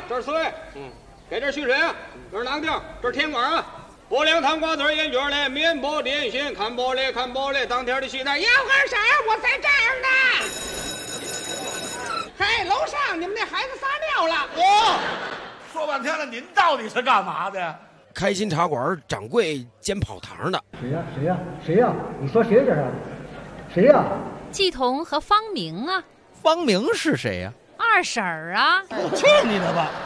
这是水，给这蓄水啊，这是囊丁，这是甜瓜啊。薄凉糖瓜子烟卷嘞，面包点心，看包嘞，当天的西餐，要根啥？我在这儿呢。嘿，楼上你们那孩子撒尿了。 说半天了，您到底是干嘛的？ 开心茶馆掌柜兼跑堂的。 谁呀？你说谁这是？谁呀？ 季彤和方明啊。 方明是谁呀？ 二婶儿啊。 去你的吧！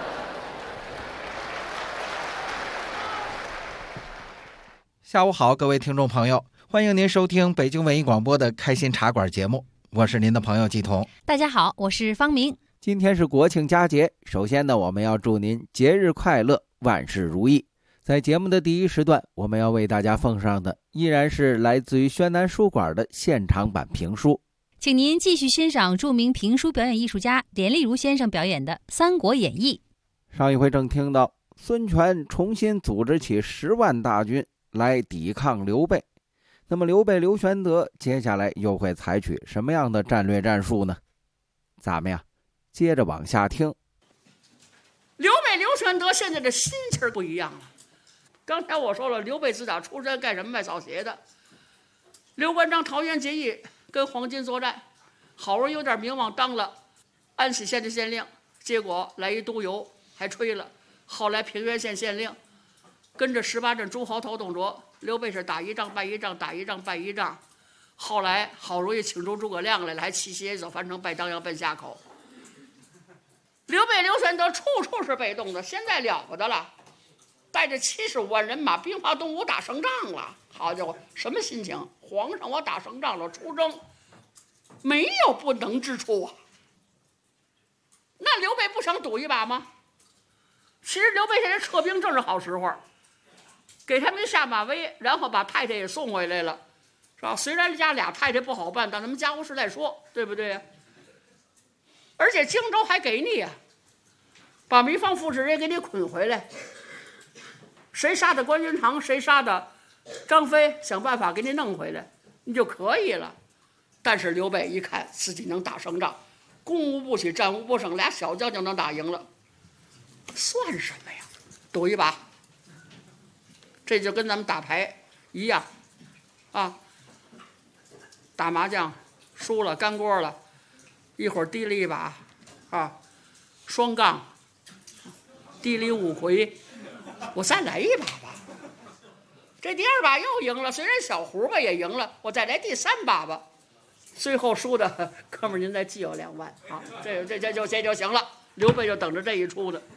下午好，各位听众朋友，欢迎您收听北京文艺广播的开心茶馆节目，我是您的朋友季彤。 大家好，我是方明。 今天是国庆佳节，首先呢，我们要祝您节日快乐，万事如意。在节目的第一时段，我们要为大家奉上的依然是来自于宣南书馆的现场版评书， 请您继续欣赏著名评书表演艺术家连丽如先生表演的《三国演义》。 上一回正听到孙权重新组织起10万大军来抵抗刘备，那么刘备刘玄德接下来又会采取什么样的战略战术呢？咱们呀接着往下听。 刘备刘玄德现在的心情不一样了。刚才我说了，刘备自打出山干什么？卖草鞋的。刘关张桃园结义，跟黄巾作战，好容易有点名望，当了安喜县的县令，结果来一督邮还吹了。后来平原县县令，跟着18镇诸侯头董卓，刘备是打一仗败一仗，打一仗败一仗。后来好容易请出诸葛亮来了，还骑鞋走樊城，拜当阳，奔下口。刘备刘玄德处处是被动的，现在了不得了，带着75万人马，兵发东吴打胜仗了。好家伙，什么心情？皇上，我打胜仗了，出征，没有不能之处啊。那刘备不想赌一把吗？其实刘备现在撤兵正是好时候，给他们下马威，然后把太太也送回来了，是吧？虽然家俩太太不好办，但他们家务事再说，对不对呀？而且荆州还给你呀，把糜芳副使也给你捆回来。谁杀的关云长，谁杀的张飞，想办法给你弄回来，你就可以了。但是刘备一看自己能打胜仗，攻无不起，战无不胜，俩小将就能打赢了，算什么呀？赌一把，这就跟咱们打牌一样啊。打麻将输了干锅了，一会儿低了一把啊，双杠低了5回，我再来一把吧。这第2把又赢了，虽然小胡吧也赢了，我再来第3把吧。最后输的哥们儿，您再记我2万啊，这就行了。刘备就等着这一出的。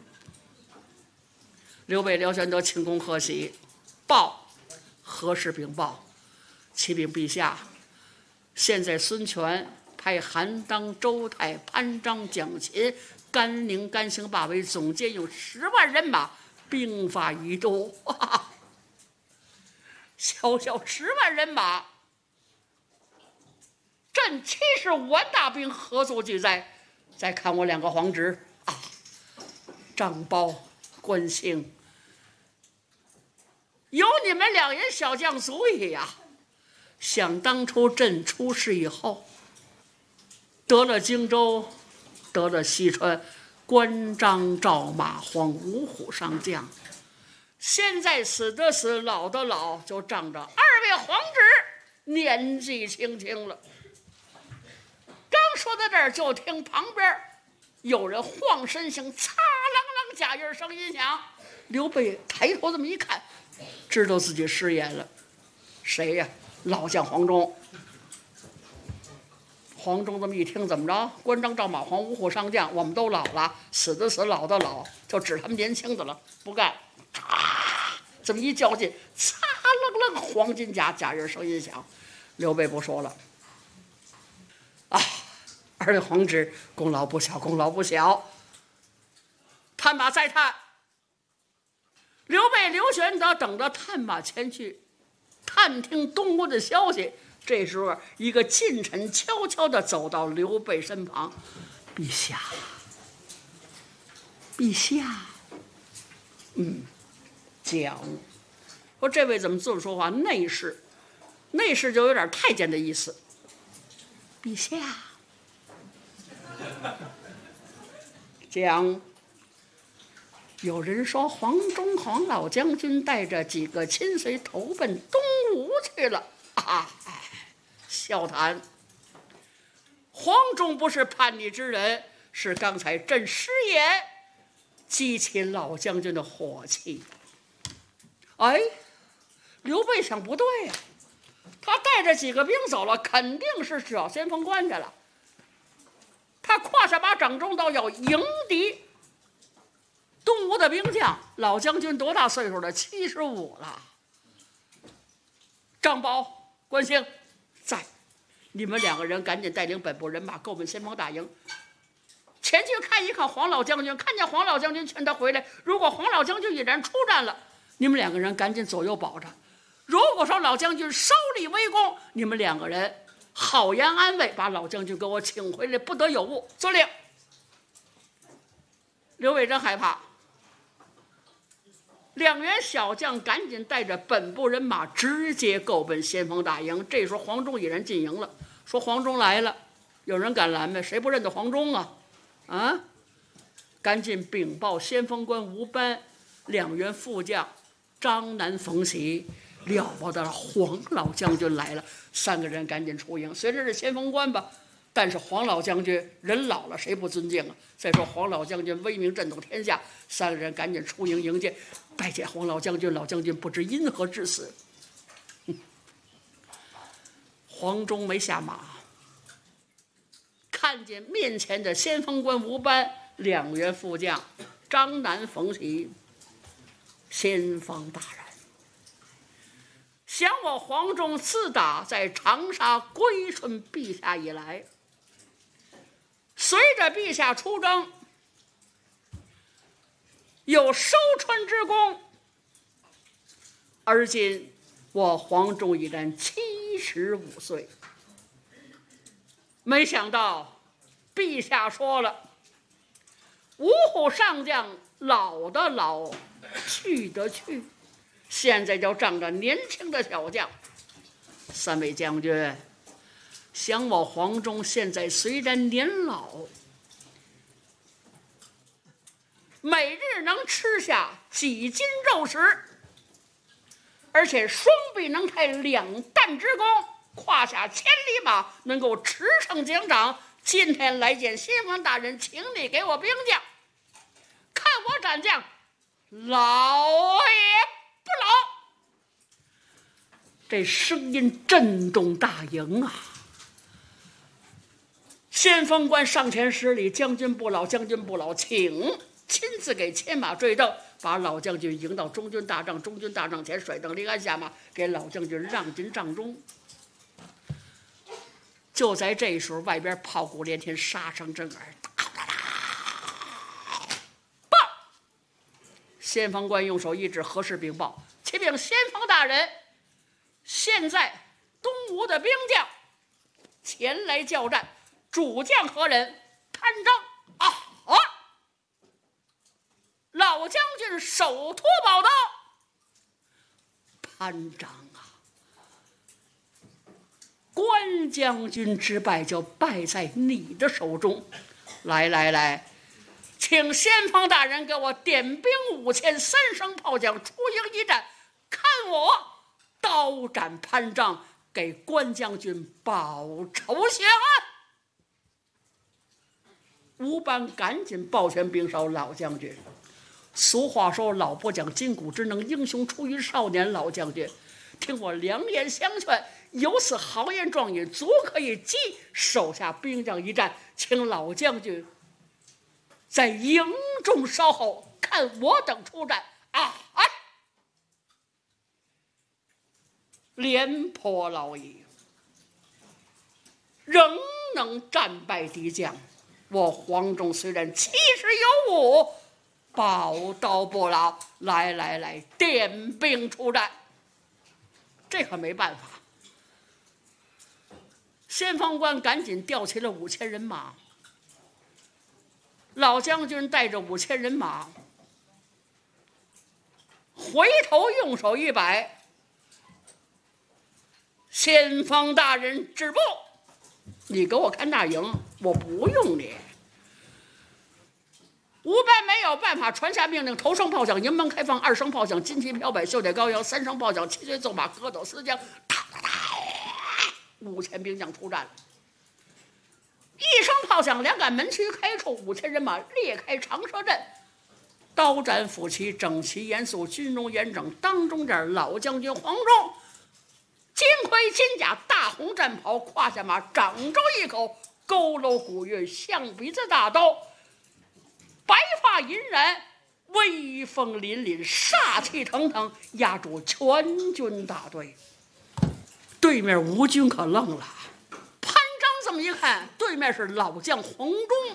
刘备刘玄德庆功贺喜，报何事禀报？启禀陛下，现在孙权派韩当、周泰、潘璋、蒋勤、甘宁、甘兴霸为总监，用10万人马兵发宜都。小10万人马，朕75万大兵何足惧哉？再看我2个皇侄啊，张苞、关兴，有你们2员小将足矣呀！想当初朕出事以后，得了荆州，得了西川，关张赵马黄5虎上将。现在死的死，老的老，就仗着2位皇侄年纪轻轻了。刚说到这儿，就听旁边有人晃身形，擦啷啷假音声音响。刘备抬头这么一看，知道自己失言了。谁呀？老将黄忠。黄忠这么一听，怎么着？关张赵马黄5虎上将，我们都老了，死的死，老的老，就指他们年轻的了，不干。这么一较劲，擦楞楞，黄金甲假人声音响。刘备不说了啊，2位皇侄功劳不小，功劳不小。探马再探。刘备刘玄德等着探马前去探听东吴的消息。这时候一个近臣悄悄地走到刘备身旁，陛下，陛下，讲，说这位怎么这么说话？内侍，内侍就有点太监的意思。陛下，讲， 有人说黄忠黄老将军带着几个亲随投奔东吴去了啊！笑谈，黄忠不是叛逆之人，是刚才朕失言，激起老将军的火气。哎，刘备想不对呀，他带着几个兵走了，肯定是找先锋官去了。他挎下把掌中刀要迎敌。东吴的兵将，老将军多大岁数了？75了。张宝、关兴在，你们2个人赶紧带领本部人马购奔先锋大营，前去看一看黄老将军。看见黄老将军，劝他回来。如果黄老将军已然出战了，你们2个人赶紧左右保着。如果说老将军收立威功，你们2个人好言安慰，把老将军给我请回来，不得有误。遵令。刘备真害怕。2员小将赶紧带着本部人马直接购奔先锋大营。这时候黄忠已然进营了，说黄忠来了，有人敢拦没？谁不认得黄忠啊？啊！赶紧禀报先锋官吴班，2员副将张南、冯喜，了不得了，黄老将军来了。3个人赶紧出营，虽然是先锋官吧，但是黄老将军人老了，谁不尊敬啊？再说黄老将军威名震动天下，3个人赶紧出营迎接。拜见黄老将军，老将军不知因何致死。黄忠没下马，看见面前的先锋官吴班，2员副将张南、冯喜，先锋大人，想我黄忠自打在长沙归顺陛下以来，随着陛下出征，有收春之功，而今我黄忠已然75岁。没想到陛下说了，五虎上将老的老，去的去，现在就仗着年轻的小将。3位将军，想我黄忠现在虽然年老，每日能吃下几斤肉食，而且双臂能抬2担之功，胯下千里马，能够驰骋疆场。今天来见先锋大人，请你给我兵将，看我斩将，老也不老。这声音震动大营啊！先锋官上前施礼，将军不老，将军不老，请亲自给牵马坠镫，把老将军迎到中军大帐。中军大帐前甩灯离鞍下马，给老将军让进帐中。就在这时候，外边炮鼓连天，杀声震耳。报！先锋官用手一指，何事禀报？启禀先锋大人，现在东吴的兵将前来交战，主将何人？潘璋。老将军手托宝刀。潘璋啊，关将军之败就败在你的手中。来，请先锋大人给我点兵5000，3声炮响，出营一战，看我刀斩潘璋，给关将军报仇雪恨。吴班赶紧抱拳禀告老将军。俗话说，老不讲筋骨之能，英雄出于少年。老将军，听我良言相劝，有此豪言壮语，足可以激手下兵将一战，请老将军在营中稍后，看我等出战。廉颇老爷仍能战败敌将，我黄忠虽然70有5，宝刀不老。来，点兵出战。这可没办法。先锋官赶紧调齐了5000人马，老将军带着5000人马，回头用手一摆，先锋大人止步，你给我看大营，我不用你。 伍佰没有办法传下命令，头声炮响，营门开放；二声炮响，金旗飘摆，袖带高扬；三声炮响，七岁纵马，格斗四将，哒哒哒，5000兵将出战了。一声炮响，两杆门区开处，5000人马列开长蛇阵，刀斩斧齐，整齐严肃，军容严整。当中间老将军黄忠，金盔金甲，大红战袍，胯下马，掌中一口佝偻古月象鼻子大刀，白发银髯，威风凛凛，煞气腾腾，压住全军大队。对面吴军可愣了，潘璋这么一看，对面是老将黄忠。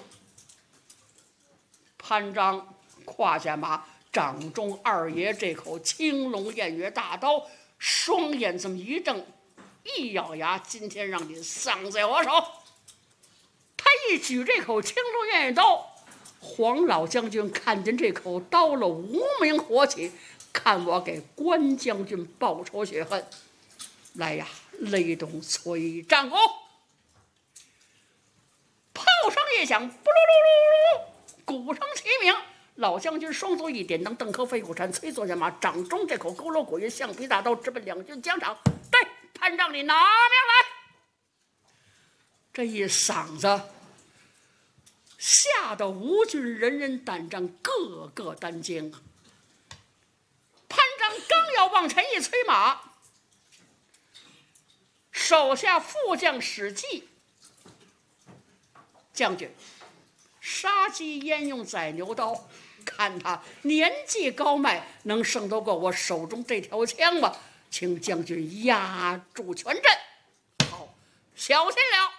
潘璋胯下马，掌中二爷这口青龙偃月大刀，双眼这么一瞪，一咬牙，今天让你丧在我手。他一举这口青龙偃月刀，黄老将军看见这口刀了，无名火起，看我给关将军报仇雪恨。来呀，雷动催战鼓，炮声一响，布噜噜噜噜，鼓声齐鸣。老将军双手一点灯，邓科飞虎山，催坐下马，掌中这口佝偻古月象鼻大刀，直奔两军疆场。对，潘璋，你拿命来！这一嗓子吓得吴军人人胆战，个个胆惊啊！潘璋刚要往前一催马，手下副将史记将军杀鸡焉用宰牛刀，看他年纪高迈，能胜得过我手中这条枪吗？请将军压住全阵。好，小心了。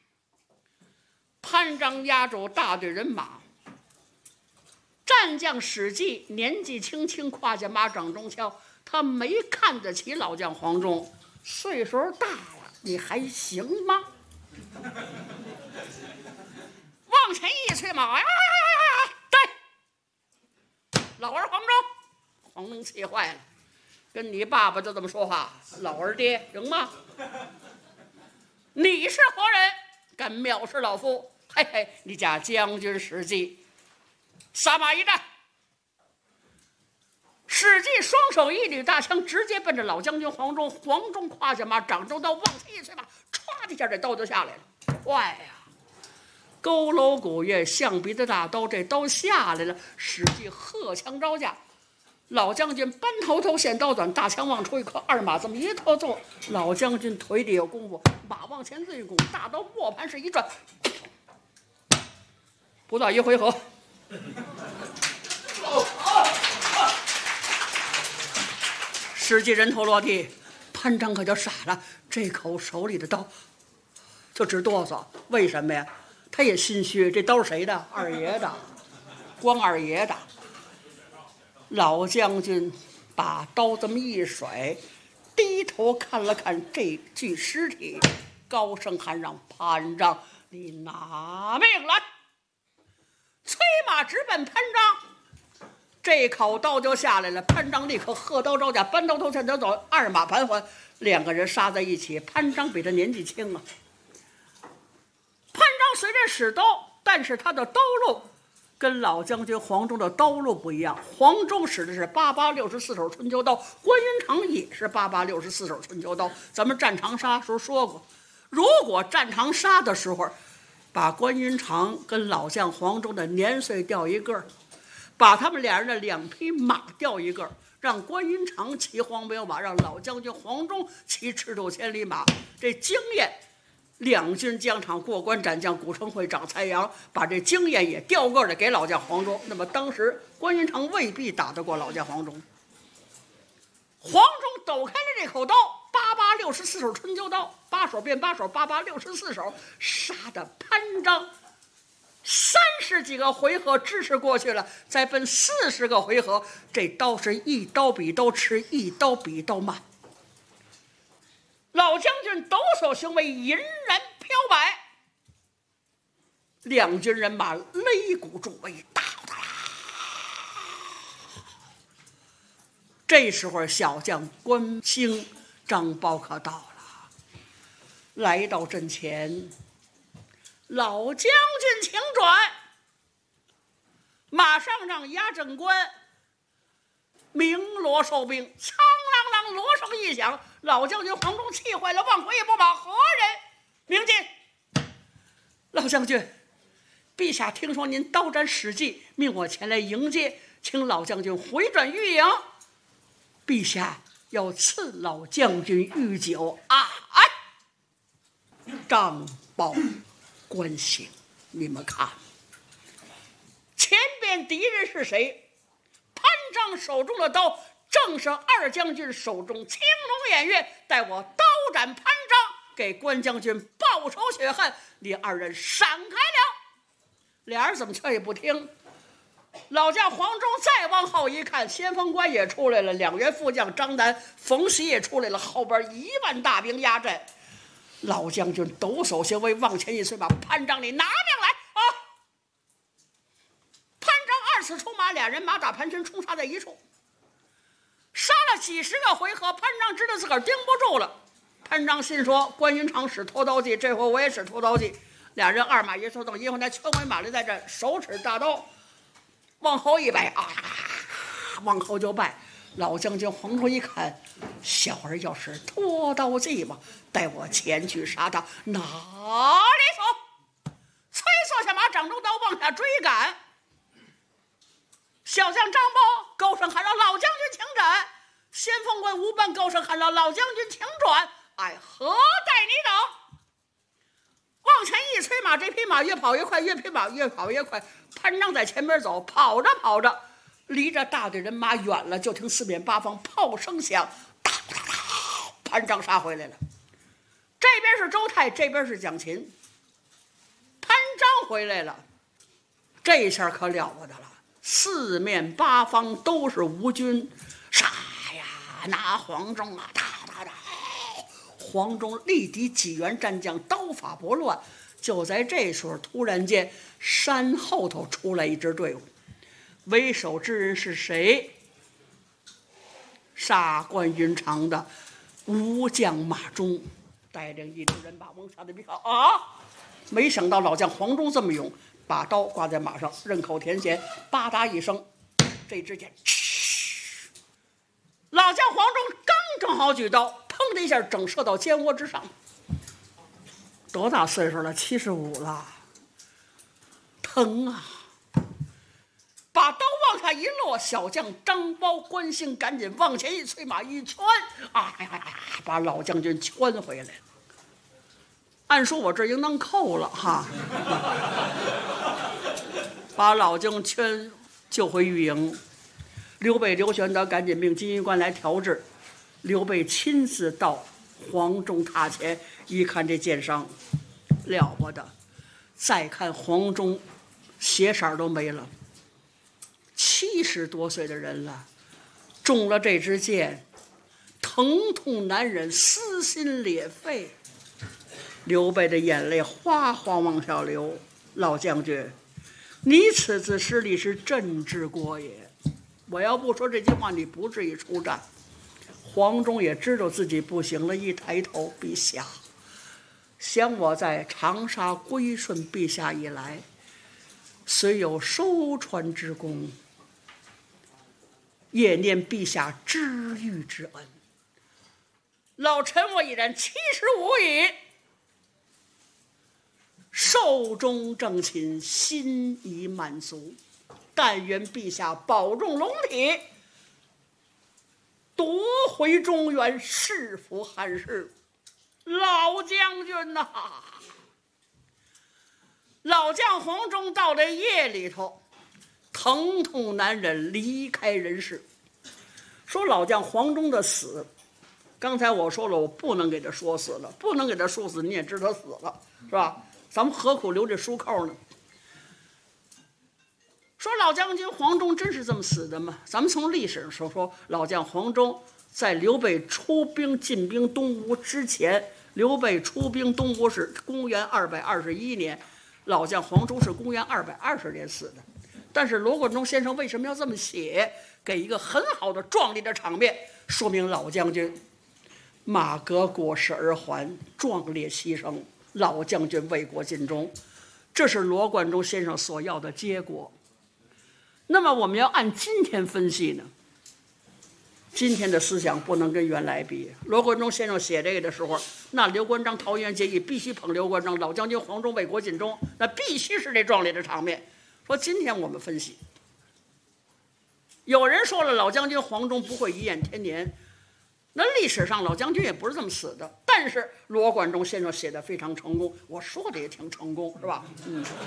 潘璋压住大队人马，战将史记年纪轻轻，胯下马，掌中枪，他没看得起老将黄忠，岁数大了，你还行吗？往前一催马，对，老儿黄忠。黄忠气坏了，跟你爸爸就这么说话，老儿爹行吗？你是何人，敢藐视老夫？嘿嘿，你家将军史记，撒马一战。史记双手一捋大枪，直接奔着老将军黄忠。黄忠胯下马，掌中刀，往前一催马，唰的一下，这刀就下来了。快呀！佝偻古月象鼻的大刀，这刀下来了。史记荷枪招架，老将军搬头现刀短，大枪往出一磕，二马这么一拖坐，老将军腿里有功夫，马往前这一拱，大刀磨盘式一转，不到一回合，史记人头落地。潘璋可就傻了，这口手里的刀就直哆嗦，为什么呀？他也心虚，这刀谁的？二爷的，光二爷的。老将军把刀这么一甩，低头看了看这具尸体，高声喊让：“潘璋，你拿命来！”催马直奔潘璋，这口刀就下来了。潘璋立刻喝刀招架，搬刀头前头走，二马盘桓，两个人杀在一起。潘璋比他年纪轻啊。潘璋虽然使刀，但是他的刀路跟老将军黄忠的刀路不一样。黄忠使的是8864手春秋刀，关云长也是8864手春秋刀。咱们战长沙时候说过，如果战长沙的时候把关云长跟老将黄忠的年岁调一个，把他们俩人的两匹马调一个，让关云长骑黄骠马，让老将军黄忠骑赤兔千里马，这经验，两军疆场过关斩将，古城会长蔡阳，把这经验也调个的给老将黄忠。那么当时关云长未必打得过老将黄忠。黄忠抖开了这口刀，8864手春秋刀，8手变8手，8864手，杀的潘璋30几个回合支持过去了，再奔40个回合，这刀是一刀比刀迟，一刀比刀慢。老将军抖擞雄威，银然飘摆，两军人马擂鼓助威，哒哒啦。这时候小将关兴、张苞可到了，来到阵前，老将军请转。 马上让押正官鸣锣收兵。苍啷啷锣声一响，老将军黄忠气坏了，往回也不把何人鸣进。老将军，陛下听说您刀斩史记，命我前来迎接，请老将军回转御营。陛下要赐老将军御酒啊！张宝关兴，你们看，前边敌人是谁？潘璋手中的刀正是二将军手中青龙偃月，待我刀斩潘璋，给关将军报仇雪恨。你二人闪开了。俩人怎么劝也不听。老将黄忠再往后一看，先锋官也出来了，两员副将张南、冯习也出来了，后边1万大兵压阵。老将军抖擞行为，往前一催，把潘璋你拿命来啊！潘璋2次出马，俩人马打盘旋，冲杀在一处，杀了几10个回合。潘璋知道自个儿盯不住了，潘璋心说：关云长使脱刀计，这回我也使脱刀计。俩人2马一出动，一会儿他圈回马来，在这手持大刀往后一摆啊，往后就拜。老将军黄忠一看，小儿要是脱刀计嘛，带我前去杀他，哪里走？催促下马，掌中刀往下追赶。小将张苞高声喊道：“老将军请斩！”先锋官吴班高声喊道：“老将军请转！”哎，何待你等？往前一催马，这匹马越跑越快，越跑越快。潘璋在前边走，跑着跑着，离着大队人马远了，就听四面八方炮声响，哒哒哒，潘璋杀回来了。这边是周泰，这边是蒋勤。潘璋回来了，这下可了不得了，四面八方都是吴军，杀呀，拿黄忠啊，哒哒哒。黄忠力敌几员战将，刀法不乱。就在这时候，突然间山后头出来一支队伍，为首之人是谁？杀关云长的吴将马忠，带领一支人马往下的比靠啊！没想到老将黄忠这么勇，把刀挂在马上，刃口填弦，吧嗒一声，这支箭，老将黄忠刚正好举刀，砰的一下整射到肩窝之上。多大岁数了？75了，疼啊！把刀往下一落，小将张苞、关兴赶紧往前一催马一圈，把老将军圈回来了。按说我这应当扣了哈，把老将圈救回御营。刘备、刘玄德赶紧命金银官来调制。刘备亲自到黄忠榻前一看，这箭伤了不得。再看黄忠，血色都没了，70多岁的人了，中了这支箭，疼痛难忍，撕心裂肺。刘备的眼泪哗哗往下流。老将军，你此次失利是朕之过也。我要不说这句话，你不至于出战。黄忠也知道自己不行了，一抬头，陛下，想我在长沙归顺陛下以来，虽有收船之功，也念陛下知遇之恩。老臣我已然75矣，寿终正寝，心已满足。但愿陛下保重龙体，夺回中原，世福汉室。老将军呐，老将黄忠到了夜里头，疼痛难忍，离开人世。说老将黄忠的死，刚才我说了，我不能给他说死了，不能给他说死，你也知他死了，是吧？咱们何苦留这书扣呢？说老将军黄忠真是这么死的吗？咱们从历史上说老将黄忠在刘备出兵进兵东吴之前，刘备出兵东吴是公元221年，老将黄忠是公元220年死的。但是罗贯中先生为什么要这么写，给一个很好的壮丽的场面，说明老将军马革裹尸而还，壮烈牺牲，老将军为国尽忠，这是罗贯中先生所要的结果。 那么我们要按今天分析呢，今天的思想不能跟原来比。罗贯中先生写这个的时候，那刘关张桃园结义必须捧刘关张，老将军黄忠为国尽忠，那必须是这壮烈的场面。说今天我们分析，有人说了老将军黄忠不会一焰天年，那历史上老将军也不是这么死的，但是罗贯中先生写的非常成功，我说的也挺成功，是吧？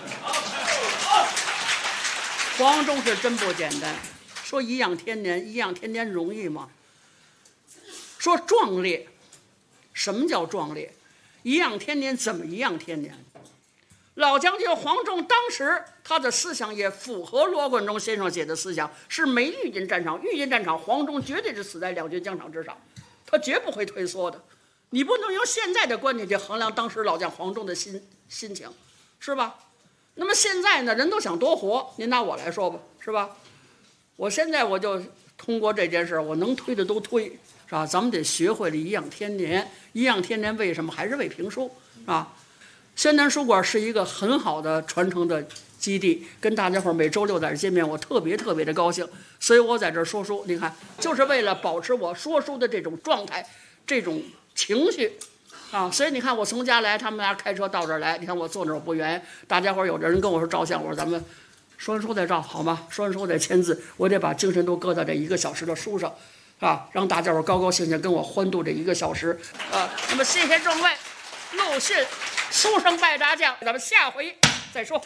黄忠是真不简单。说颐养天年，颐养天年容易吗？说壮烈，什么叫壮烈？颐养天年怎么颐养天年？老将军黄忠当时他的思想也符合罗贯中先生写的思想，是没遇见战场，遇见战场黄忠绝对是死在两军疆场之上，他绝不会退缩的。你不能用现在的观点去衡量当时老将黄忠的心情，是吧？那么现在呢，人都想多活，您拿我来说吧，是吧？我现在我就通过这件事，我能推的都推，是吧？咱们得学会了颐养天年。颐养天年为什么？还是为评书，是吧？宣南书馆是一个很好的传承的基地，跟大家伙每周六在这见面，我特别的高兴。所以我在这说书，你看，就是为了保持我说书的这种状态，这种情绪。所以你看，我从家来，他们俩开车到这儿来，你看我坐那儿我不远，大家伙有的人跟我说照相，我说咱们说完书再照好吗？说完书再签字，我得把精神都搁到这1个小时的书上，让大家伙高高兴兴跟我欢度这1个小时。那么谢谢众位，陆逊书生拜炸将，咱们下回再说。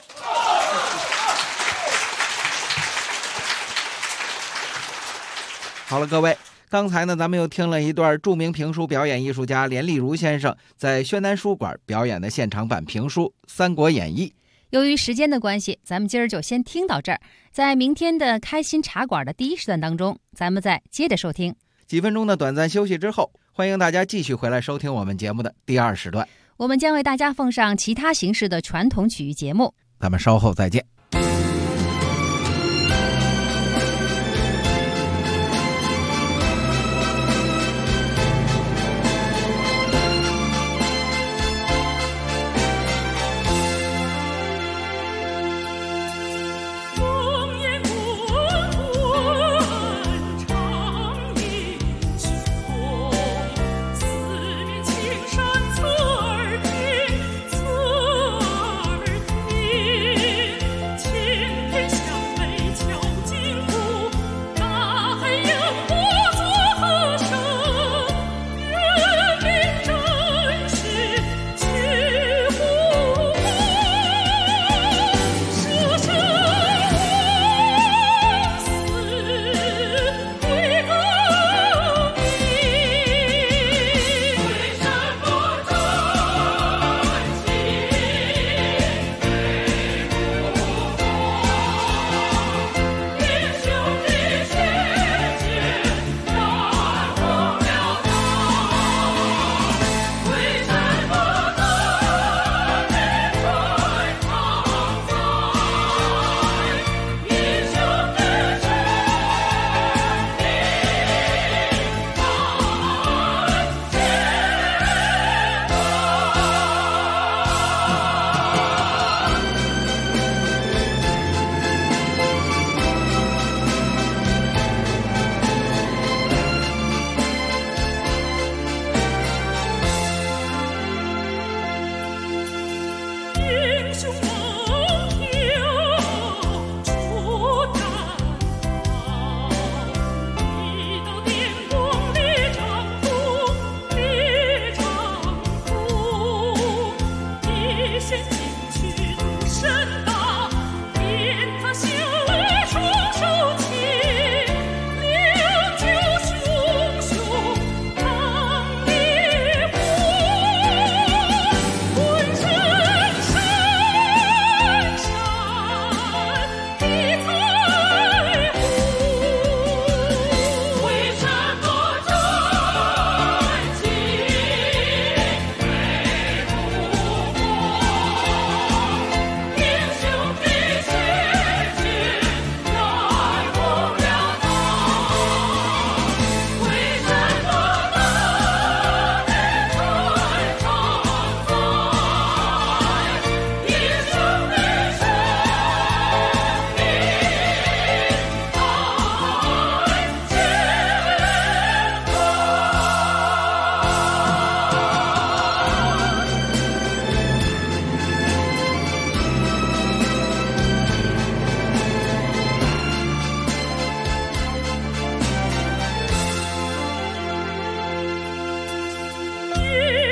好了，各位，刚才呢，咱们又听了一段著名评书表演艺术家连丽如先生在宣南书馆表演的现场版评书《三国演义》。 由于时间的关系，咱们今儿就先听到这儿。在明天的开心茶馆的第1时段当中，咱们再接着收听。 几分钟的短暂休息之后，欢迎大家继续回来收听我们节目的第2时段。 我们将为大家奉上其他形式的传统曲艺节目。 咱们稍后再见。 刺儿听，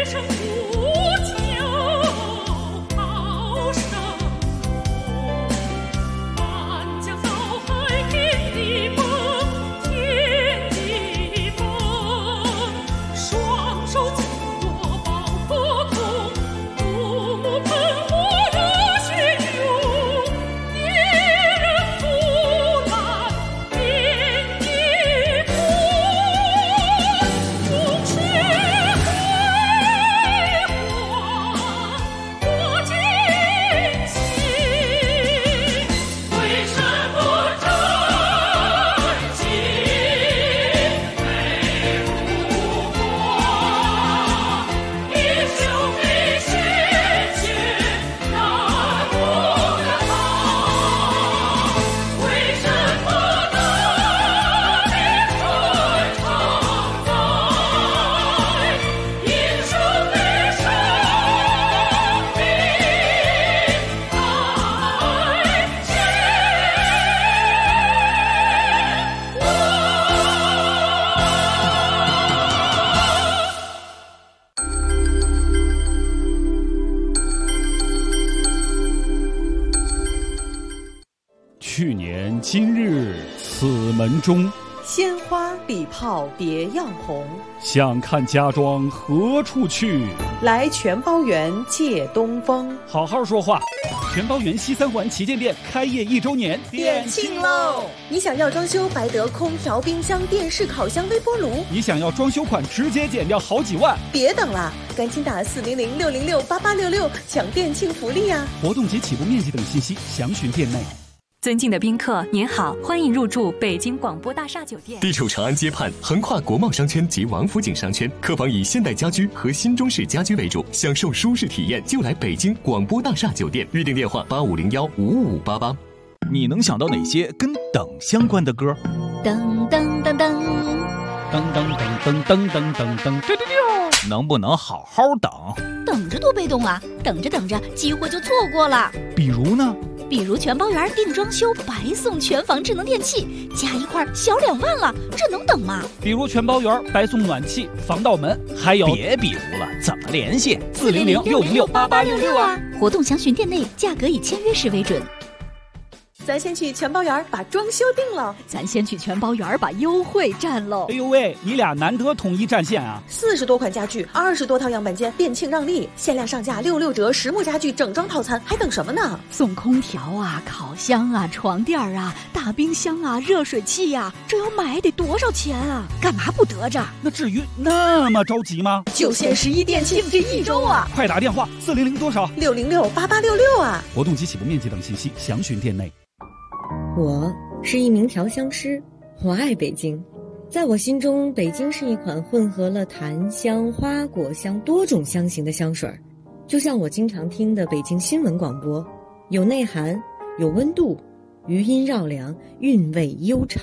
去年今日此门中， 鲜花比炮别样红。 想看家庄何处去？ 来全包园借东风。 好好说话。全包园西三环旗舰店开业1周年， 店庆喽！你想要装修白得空调、冰箱、电视、烤箱、微波炉？ 你想要装修款直接减掉好几万？ 别等了，赶紧打400-606-8866抢店庆福利呀！ 活动及起步面积等信息详询店内。 尊敬的宾客，您好，欢迎入住北京广播大厦酒店。 地处长安街畔，横跨国贸商圈及王府井商圈，客房以现代家居和新中式家居为主，享受舒适体验就来北京广播大厦酒店。预订电话8501-5588。 你能想到哪些跟等相关的歌？ 噔噔噔噔噔噔噔噔噔噔噔噔，能不能好好等？ 等着多被动啊！等着等着，机会就错过了。 比如呢？ 比如全包园定装修白送全房智能电器，加一块小2万了，这能等吗？ 比如全包园白送暖气、防盗门，还有别比如了，怎么联系 ？400-606-8866啊！活动详询店内，价格以签约时为准。 咱先去全包园把装修定了， 咱先去全包园把优惠占喽。 哎呦喂，你俩难得统一战线啊 ！40多款家具，20多套样板间，店庆让利，限量上架66折，实木家具整装套餐，还等什么呢？ 送空调啊，烤箱啊，床垫啊，大冰箱啊，热水器啊，这要买得多少钱啊？干嘛不得着？ 那至于那么着急吗？ 就限11店庆这1周啊！ 快打电话400多少 ？606-8866啊！ 活动及起步面积等信息详询店内。 我是一名调香师，我爱北京。在我心中，北京是一款混合了檀香、花果香多种香型的香水，就像我经常听的北京新闻广播，有内涵，有温度，余音绕梁，韵味悠长。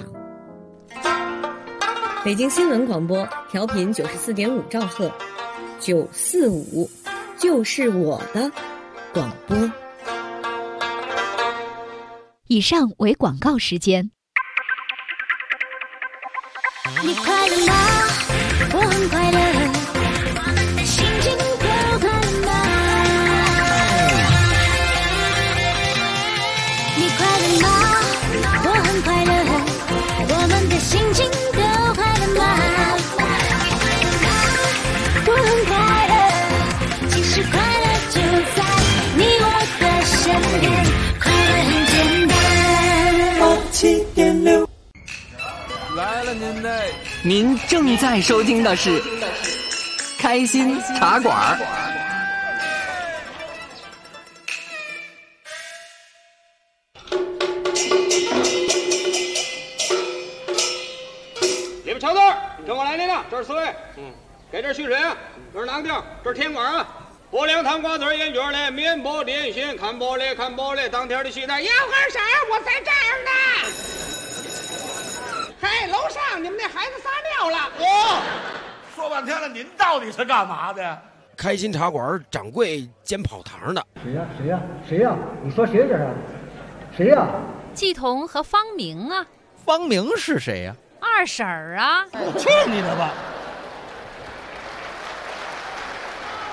北京新闻广播调频94.5兆赫，945就是我的广播。 以上为广告时间。 你快乐吗？我很快乐，心情都快乐吗？你快乐吗？我很快乐，我们的心情都快乐吗？我很快乐，其实快乐就在你我的身边，快乐很简单。7.6 来了您正在收听的是开心茶馆。 你们瞧这儿，跟我来，领导，这是4位。给这蓄水啊，这是囊丁，这是甜瓜啊。播2汤瓜子烟卷嘞，面包点心，看玻璃，当天的期待。要根色我在这儿呢。嘿，楼上你们那孩子撒尿了。 说半天了，您到底是干嘛的？ 开心茶馆掌柜兼跑堂的。 谁呀？你说谁这是？谁呀？ 季彤和方明啊。 方明是谁呀？ 二婶儿啊。 去你的吧！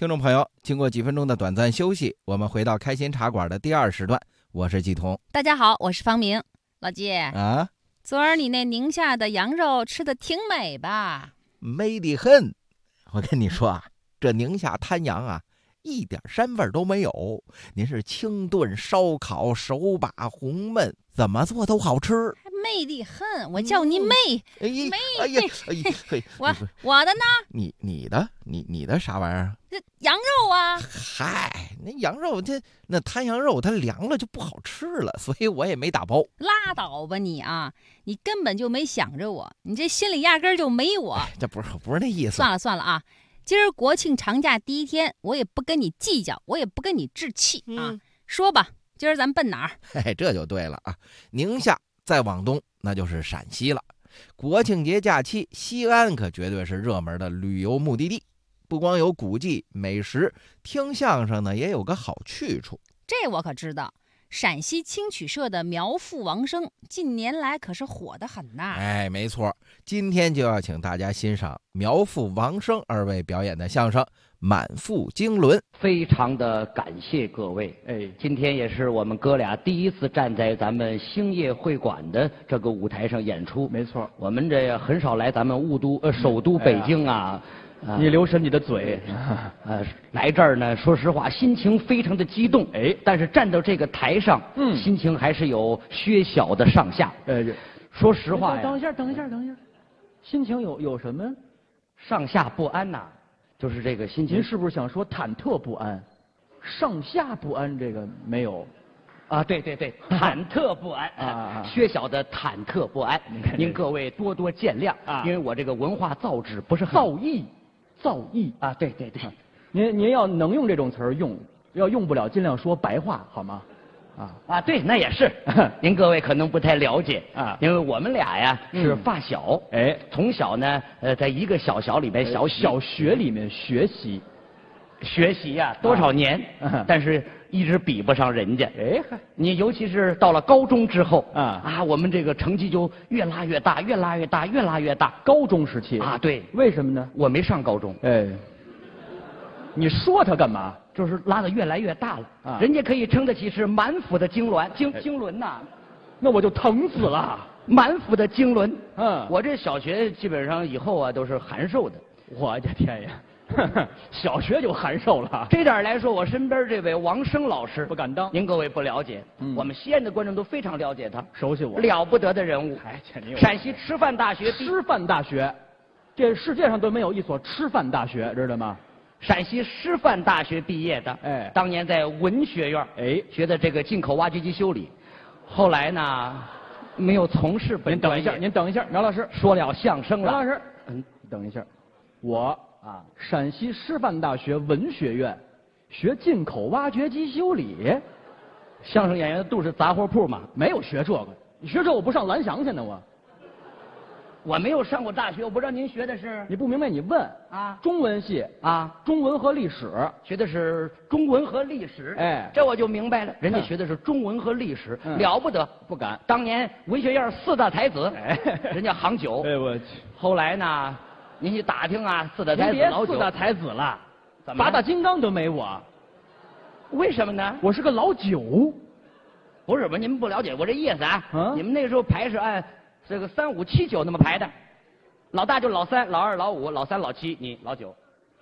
听众朋友，经过几分钟的短暂休息，我们回到开心茶馆的第2时段，我是季彤。 大家好，我是方明。老季啊， 昨儿你那宁夏的羊肉吃的挺美吧？ 美得很。我跟你说啊，这宁夏滩羊啊，一点膻味都没有。您是清炖、烧烤、手把、红焖，怎么做都好吃。 美得很，我叫你美。美。 哎呀，嘿， 我的呢？ 你的啥玩意儿？ 这羊肉啊。 嗨，那羊肉那滩羊肉它凉了就不好吃了，所以我也没打包。 拉倒吧你啊！你根本就没想着我，你这心里压根儿就没我。 这不是那意思。 算了啊！今儿国庆长假第1天，我也不跟你计较，我也不跟你置气啊。说吧，今儿咱奔哪儿？ 嘿，这就对了啊！宁夏再往东那就是陕西了。国庆节假期，西安可绝对是热门的旅游目的地。不光有古迹、美食，听相声呢也有个好去处。 这我可知道。陕西青曲社的苗阜王声近年来可是火得很呐。 哎，没错，今天就要请大家欣赏苗阜王声2位表演的相声《满腹经纶》。 非常的感谢各位，今天也是我们哥俩第一次站在咱们兴业会馆的这个舞台上演出。 没错， 我们这很少来咱们首都北京啊。 你留神你的嘴， 来这儿呢，说实话，心情非常的激动，但是站到这个台上，心情还是有薛小的上下。说实话呀， 等一下，心情有什么？ 上下不安呐，就是这个心情。 您是不是想说忐忑不安？上下不安这个没有。 啊，对，忐忑不安啊，薛小的忐忑不安，您各位多多见谅啊，因为我这个文化造诣不是很造诣啊，对， 您要能用这种词儿用，要用不了尽量说白话好吗？ 对，那也是，您各位可能不太了解啊，因为我们俩呀是发小，从小呢在一个小里面小学里面学习呀多少年，但是一直比不上人家。你尤其是到了高中之后我们这个成绩就越拉越大。 高中时期啊，对， 为什么呢？ 我没上高中。 你说他干嘛？ 就是拉得越来越大了，人家可以称得起是满腹的经纶，经纶呐， 那我就疼死了。 满腹的经纶，我这小学基本上以后都是函授的。 我的天呀！小学就函授了， 这点来说，我身边这位王声老师不敢当。 您各位不了解，我们西安的观众都非常了解他， 熟悉我， 了不得的人物。陕西师范大学， 这世界上都没有一所师范大学，知道吗？ 陕西师范大学毕业的，当年在文学院，学的这个进口挖掘机修理，后来呢，没有从事本专业。 您等一下，苗老师说了相声了。 苗老师，等一下，我陕西师范大学文学院学进口挖掘机修理。 相声演员的肚是杂货铺嘛？ 没有学这个，你学这我不上蓝翔去呢我没有上过大学，我不知道您学的是。 你不明白你问啊。 中文系啊，中文和历史， 学的是中文和历史。这我就明白了，人家学的是中文和历史，了不得。 不敢。 当年文学院4大才子，人家行酒。 我去。 后来呢，您去打听啊，4大才子老酒。 4大才子了， 怎么？ 8大金刚都没我。 为什么呢？ 我是个老九。 不是吧？你们不了解我这意思啊。你们那时候排是按这个3、5、7、9那么排的，老大就老3、老2、老5、老3、老7，你老9。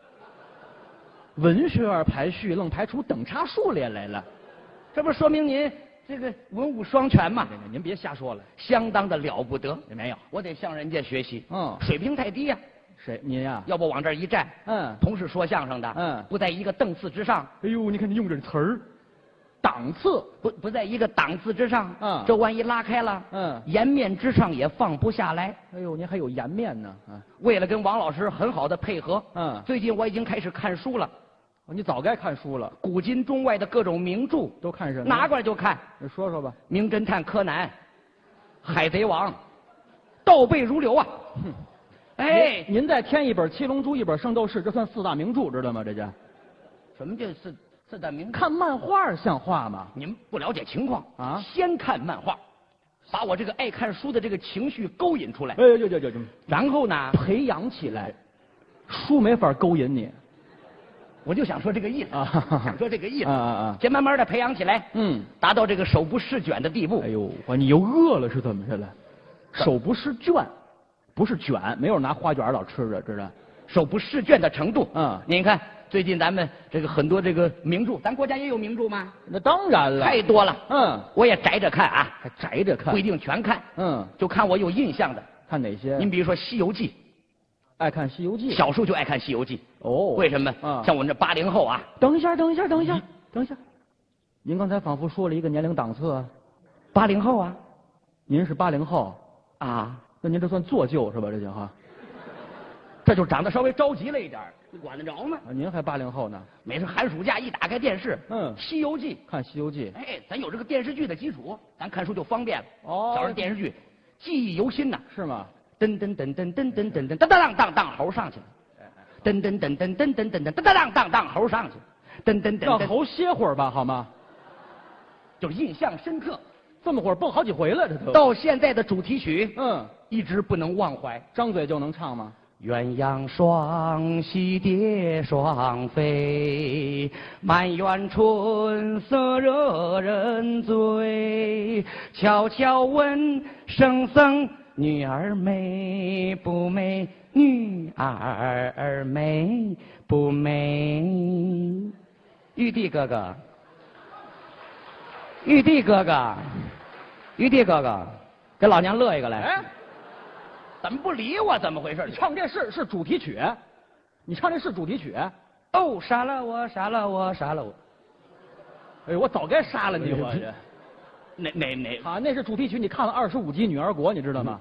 文学院排序愣排出等差数列来了， 这不说明您这个文武双全嘛？ 您别瞎说了， 相当的了不得。 没有， 我得向人家学习。水平太低呀。 谁？您呀？ 要不往这儿一站，同是说相声的，不在一个档次之上。 哎呦，你看你用这词儿，档次不在一个档次之上。这万一拉开了，颜面之上也放不下来。 哎呦，您还有颜面呢。 为了跟王老师很好的配合，最近我已经开始看书了。 你早该看书了， 古今中外的各种名著都看什么？ 拿过来就看。 你说说吧。 名侦探柯南、海贼王，倒背如流啊。哎， 您再添一本《七龙珠》，一本《圣斗士》，这算4大名著，知道吗？这叫什么叫四大名著？ 看漫画像话吗？ 您不了解情况啊！先看漫画，把我这个爱看书的这个情绪勾引出来。 哎， 然后呢， 培养起来。书没法勾引你。 我就想说这个意思，想说这个意思先慢慢的培养起来，达到这个手不释卷的地步。 哎呦，你又饿了是怎么着了？手不释卷，不是卷，没有人拿花卷老吃着，知道？ 手不释卷的程度，您看最近咱们这个很多这个名著，咱国家也有名著吗？ 那当然了， 太多了，我也摘着看啊， 还摘着看， 不一定全看，就看我有印象的。 看哪些？ 您比如说《西游记》。 爱看《西游记》， 小时候就爱看《西游记》。 哦， 为什么？像我们这80后啊。 等一下，您刚才仿佛说了一个年龄档次啊。 80后啊。 您是80后啊？ 那您这算做旧是吧？这就哈。 这就长得稍微着急了一点，你管得着吗？ 您还80后呢。 每次寒暑假一打开电视，《西游记》 看《西游记》。 哎，咱有这个电视剧的基础，咱看书就方便了。哦。小时候电视剧记忆犹新呐。 是吗？ 噔噔噔噔噔噔噔噔噔当当当猴上去了，噔噔噔噔噔噔噔噔当当当猴上去了，噔噔噔。 让猴歇会儿吧，好吗？ 就是印象深刻， 这么会儿蹦好几回了，这都。 到现在的主题曲，一直不能忘怀。 张嘴就能唱吗？ 鸳鸯双栖蝶双飞，满园春色惹人醉。悄悄问圣僧，女儿美不美？女儿美不美？玉帝哥哥，玉帝哥哥，玉帝哥哥，给老娘乐一个来！ 哎， 怎么不理我？怎么回事？ 你唱这是主题曲，你唱这是主题曲。 哦，杀了我，杀了我，杀了我！ 哎，我早该杀了你，我这。 哪啊？那是主题曲，你看了25集《女儿国》，你知道吗？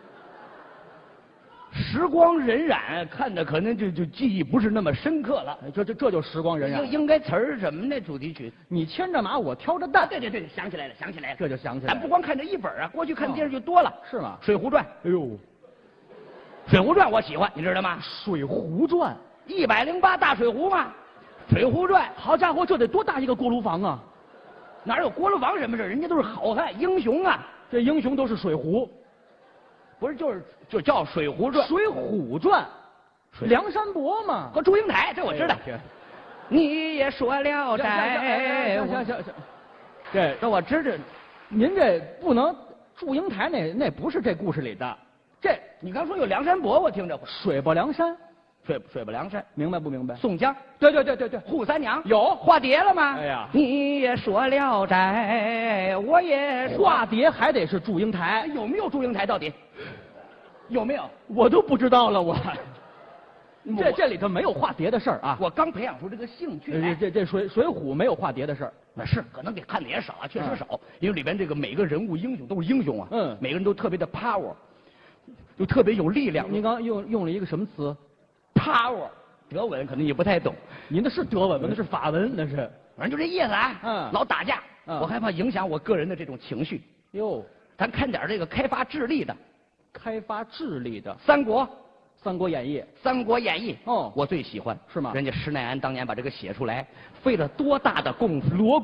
时光荏苒，看的可能就记忆不是那么深刻了。 这就时光荏苒。 应该词儿什么呢？主题曲， 你牵着马，我挑着担。 对，想起来了， 这就想起来了。 咱不光看这一本啊，过去看电视剧多了。 是吗？ 《水浒传》。 哎呦， 《水浒传》我喜欢，你知道吗？ 《水浒传》 108大水浒嘛，《水浒传》。 好家伙，这得多大一个锅炉房啊！ 哪有锅炉房什么事？人家都是好汉英雄啊！ 这英雄都是水浒。 不是，就叫《水浒传》。 《水浒传》，梁山伯嘛， 和祝英台，这我知道。你也说了斋，行， 这我知道。 您这不能，祝英台那不是这故事里的。 这你刚说有梁山伯，我听着水泊梁山， 水泊梁山， 明白不明白？ 宋江， 对， 扈三娘有化蝶了吗？ 哎呀， 你也说了斋，我也化蝶还得是祝英台， 有没有祝英台到底？有没有？ 我都不知道了，我。这里头没有化蝶的事儿啊！ 我刚培养出这个兴趣。 这水浒没有化蝶的事儿， 那是可能得看的也少啊，确实少，因为里边这个每个人物英雄都是英雄啊，每个人都特别的 power， 就特别有力量。 您刚用了一个什么词 ？power， 德文可能也不太懂。 您的是德文吗？那是法文，那是。 反正就这意思啊。老打架，我害怕影响我个人的这种情绪。 哟， 咱看点这个开发智力的。 开发智力的《 三国演义》， 《三国演义》我最喜欢， 是吗？ 人家施耐庵当年把这个写出来，费了多大的功夫。 罗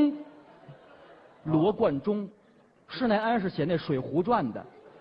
贯中，施耐庵是写那《水浒传》的。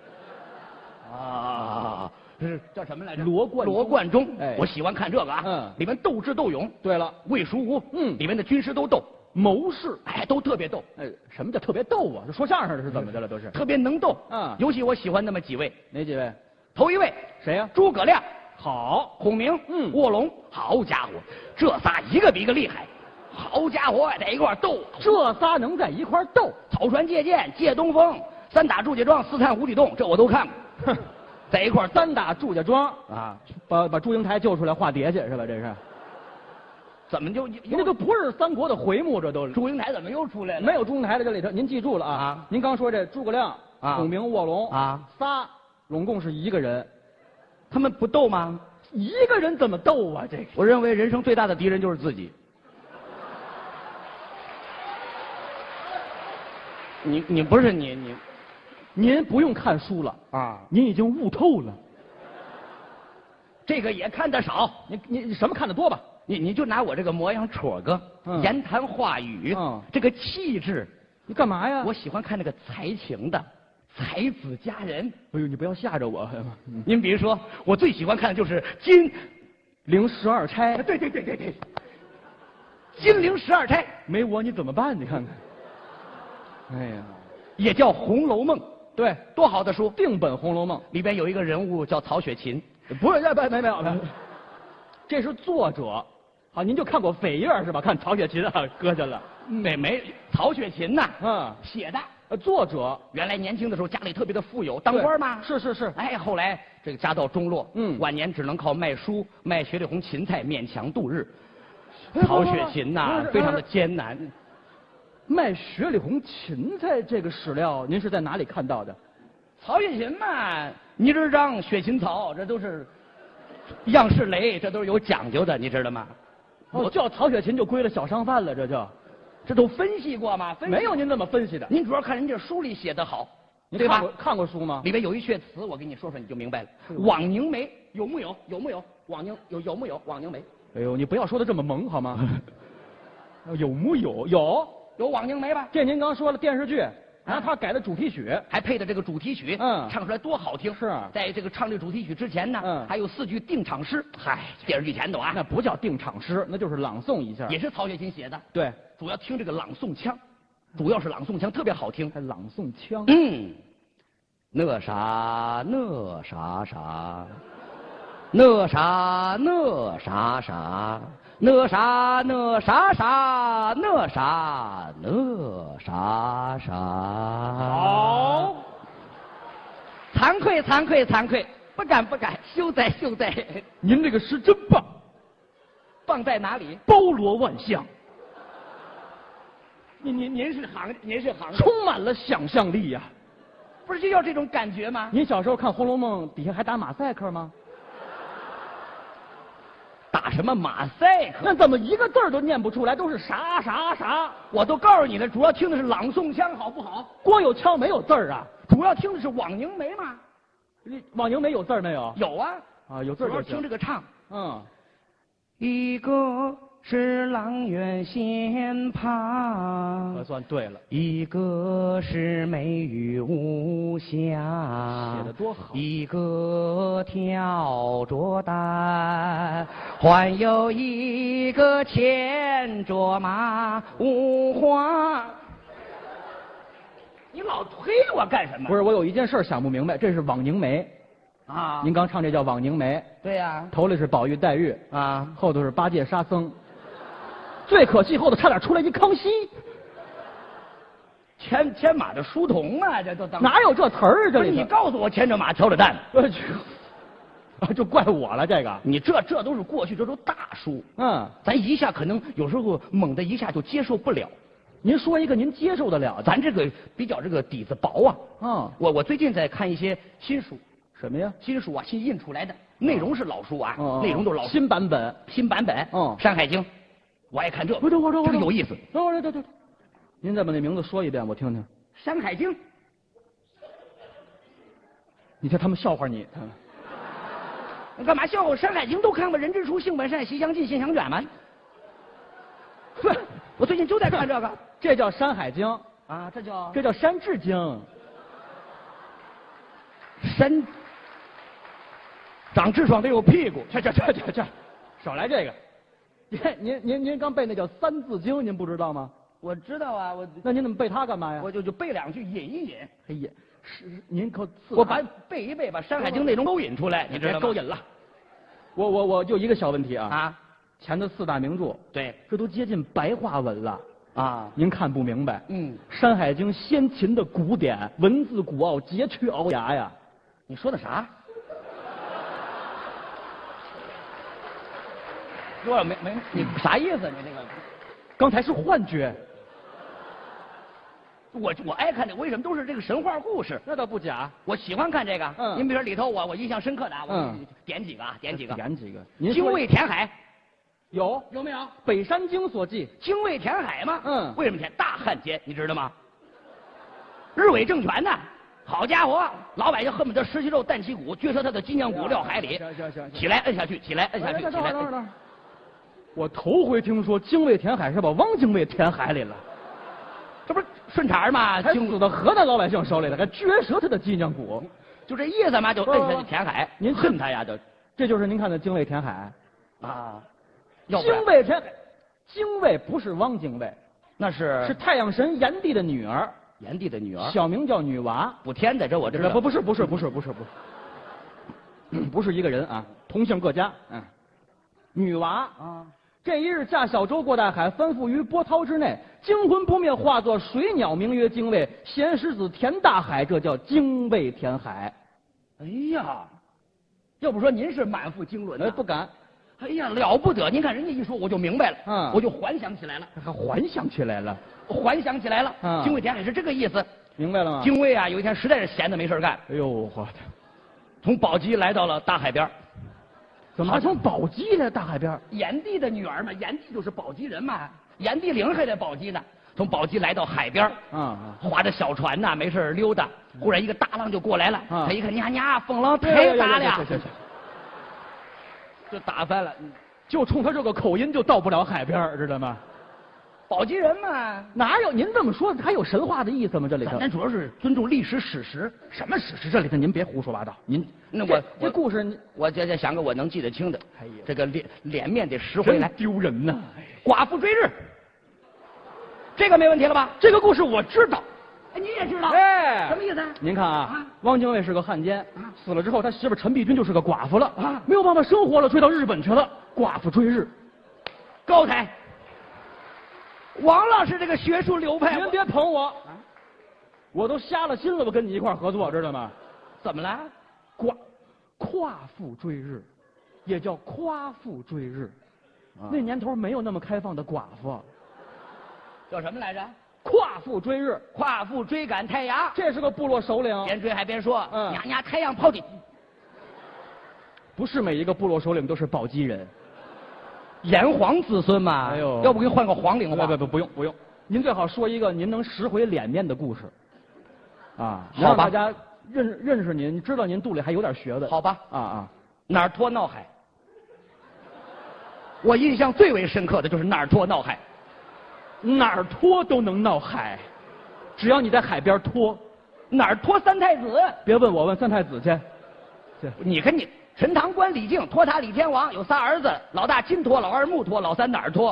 啊，是叫什么来着？ 罗贯中， 哎， 我喜欢看这个啊，里面斗智斗勇。 对了， 魏蜀吴，里面的军师都斗。 谋士， 哎，都特别逗。 什么叫特别逗啊？这说相声的是怎么的了？都是特别能逗。尤其我喜欢那么几位。 哪几位？ 头一位谁呀？ 诸葛亮。 好。 孔明。卧龙。好家伙，这仨一个比一个厉害。好家伙，在一块斗。 这仨能在一块斗？ 草船借箭，借东风，三打祝家庄，四探无底洞，这我都看过。在一块三打祝家庄啊，把祝英台救出来化蝶去是吧？这是。 怎么就这都不是三国的回目，这都是。 祝英台怎么又出来了？ 没有祝英台的这里头，您记住了啊！您刚说这诸葛亮、孔明、卧龙仨，拢共是一个人， 他们不斗吗？ 一个人怎么斗啊？这我认为人生最大的敌人就是自己。你不是您不用看书了啊，您已经悟透了。 这个也看得少， 你什么看得多吧？ 你就拿我这个模样戳个，言谈话语，这个气质， 你干嘛呀？ 我喜欢看那个才情的，才子佳人。 哎呦，你不要吓着我。 您比如说，我最喜欢看的就是金陵12钗。 对， 金陵12钗，没我你怎么办？你看看，哎呀，也叫《红楼梦》，对，多好的书，定本《红楼梦》里边有一个人物叫曹雪芹，不是，没有，这是作者。好，您就看过扉页是吧？看曹雪芹啊，搁下了。没，曹雪芹呐，写的。作者原来年轻的时候家里特别的富有，当官嘛。是。哎，后来这个家道中落，晚年只能靠卖书、卖雪里红芹菜勉强度日。曹雪芹呐，非常的艰难。卖雪里红芹菜这个史料，您是在哪里看到的？曹雪芹嘛，泥人张、雪芹草，这都是样式雷，这都是有讲究的，你知道吗？我叫曹雪芹就归了小商贩了，这都分析过吗？没有您这么分析的。您主要看人家书里写的好，对吧？看过书吗？里边有一阙词，我跟你说说你就明白了。枉凝眉有木有？有木有？枉凝有木有？枉凝眉。哎呦，你不要说的这么萌好吗？有木有？有枉凝眉吧？这您刚说了电视剧。然后他改的主题曲，还配的这个主题曲，唱出来多好听！是，在这个唱这主题曲之前呢，还有4句定场诗。嗨，电视剧前头啊，那不叫定场诗，那就是朗诵一下，也是曹雪芹写的。对，主要听这个朗诵腔，主要是朗诵腔特别好听。还朗诵腔？那啥那啥啥，那啥那啥啥。那啥那啥啥那啥那啥啥。好，惭愧，不敢，休哉。您这个诗真棒，棒在哪里？包罗万象。您是行，充满了想象力呀。不是就要这种感觉吗？您小时候看《红楼梦》底下还打马赛克吗？打什么马赛克？那怎么一个字都念不出来，都是啥啥啥？我都告诉你了，主要听的是朗诵腔，好不好？光有腔没有字儿啊，主要听的是枉凝眉嘛。枉凝眉有字儿没有？有啊，有字儿。主要听这个唱，一个是阆苑仙葩，可算对了。一个是美玉无瑕，写得多好。一个挑着担，还有一个牵着马无花。你老推我干什么？不是，我有一件事想不明白，这是枉凝眉。啊，您刚唱这叫枉凝眉。对呀，头里是宝玉黛玉啊，后头是八戒沙僧。最可惜后头差点出来一康熙，牵马的书童啊，这都当哪有这词儿？这里你告诉我牵着马挑着担，就怪我了。这个你这都是过去，这都大书。咱一下可能有时候猛的一下就接受不了。您说一个您接受得了？咱这个比较这个底子薄啊。我最近在看一些新书。什么呀？新书啊，新印出来的，内容是老书啊，内容都是老书。新版本。《山海经》。我爱看这个，这个有意思。对，您再把那名字说一遍，我听听。《山海经》。你看他们笑话你，你干嘛笑话？《山海经》都看过，人之初，性本善，习相近，性相远嘛。我最近就在看这个，这叫《山海经》啊，这叫《山治经》。山长痔疮得有屁股，这，少来这个。您刚背那叫《三字经》，您不知道吗？我知道啊，那您怎么背它干嘛呀？我就背2句，引一引。哎呀，是您可我背一背，把《山海经》内容勾引出来，你知道吗？勾引了。我就一个小问题啊，前的4大名著，对，这都接近白话文了啊，您看不明白。《山海经》先秦的古典，文字古奥，佶屈聱牙呀。你说的啥？说没，你啥意思？你这个，刚才是幻觉。我爱看这，为什么都是这个神话故事？那倒不假，我喜欢看这个。您比如说里头我印象深刻的，我点几个。精卫填海，有没有？北山经所记，精卫填海吗？为什么填？大汉奸，你知道吗？日伪政权呢？好家伙，老百姓恨不得吃其肉啖其骨，撅折他的脊梁骨撂海里。行，起来摁下去。等。我头回听说精卫填海是把汪精卫填海里了，这不是顺茬吗？还死到河南老百姓手里了，还撅折他的脊梁骨，就这意思嘛，就摁下去填海。您恨他呀？这就是您看的精卫填海啊？精卫填海， 精卫不是汪精卫， 那是太阳神炎帝的女儿， 炎帝的女儿， 小名叫女娃， 补天的，这我知道。 不是，不是一个人啊，同姓各家。女娃啊，这一日驾小舟过大海，翻覆于波涛之内，惊魂不灭，化作水鸟，名曰精卫。衔石子填大海，这叫精卫填海。 哎呀，要不说您是满腹经纶的， 不敢。 哎呀，了不得！您看人家一说，我就明白了，我就幻想起来了， 还幻想起来了， 精卫填海是这个意思， 明白了吗？ 精卫啊，有一天实在是闲的没事干， 哎呦我的， 从宝鸡来到了大海边。 怎么还从宝鸡来大海边？ 炎帝的女儿嘛，炎帝就是宝鸡人嘛，炎帝陵还在宝鸡呢。从宝鸡来到海边，划着小船呐，没事溜达。忽然一个大浪就过来了，他一看，呀，风浪太大了，就打翻了。 就冲他这个口音就到不了海边，知道吗？ 宝鸡人嘛， 哪有您这么说？还有神话的意思吗？这里头咱主要是尊重历史史实。 什么史实？这里头您别胡说八道。您那这故事， 我这想个我能记得清的。哎呀，这个脸面得拾回来， 丢人呐！ 寡妇追日，这个没问题了吧？ 这个故事我知道。 哎，你也知道？ 哎， 什么意思？ 您看啊，汪精卫是个汉奸，死了之后，他媳妇陈璧君就是个寡妇了啊，没有办法生活了，追到日本去了。寡妇追日， 高才。王老师这个学术流派， 您别捧我，我都瞎了心了，我跟你一块合作，知道吗？ 怎么了？ 夸父追日，也叫夸父追日。那年头没有那么开放的寡妇， 叫什么来着？ 夸父追日， 夸父追赶太阳。 这是个部落首领， 边追还边说，呀，太阳跑的。 不是每一个部落首领都是宝鸡人。 炎黄子孙嘛， 哎呦， 要不给你换个黄陵话？ 不用，您最好说一个您能拾回脸面的故事，啊， 好吧， 让大家认识您，知道您肚里还有点学问。 好吧，哪儿拖闹海？我印象最为深刻的就是哪儿拖闹海， 哪儿拖都能闹海，只要你在海边拖。 哪儿拖三太子？ 别问我，问三太子去。 你看你。陈塘关李靖托塔李天王有仨儿子，老大金托，老二木托，老三哪儿托？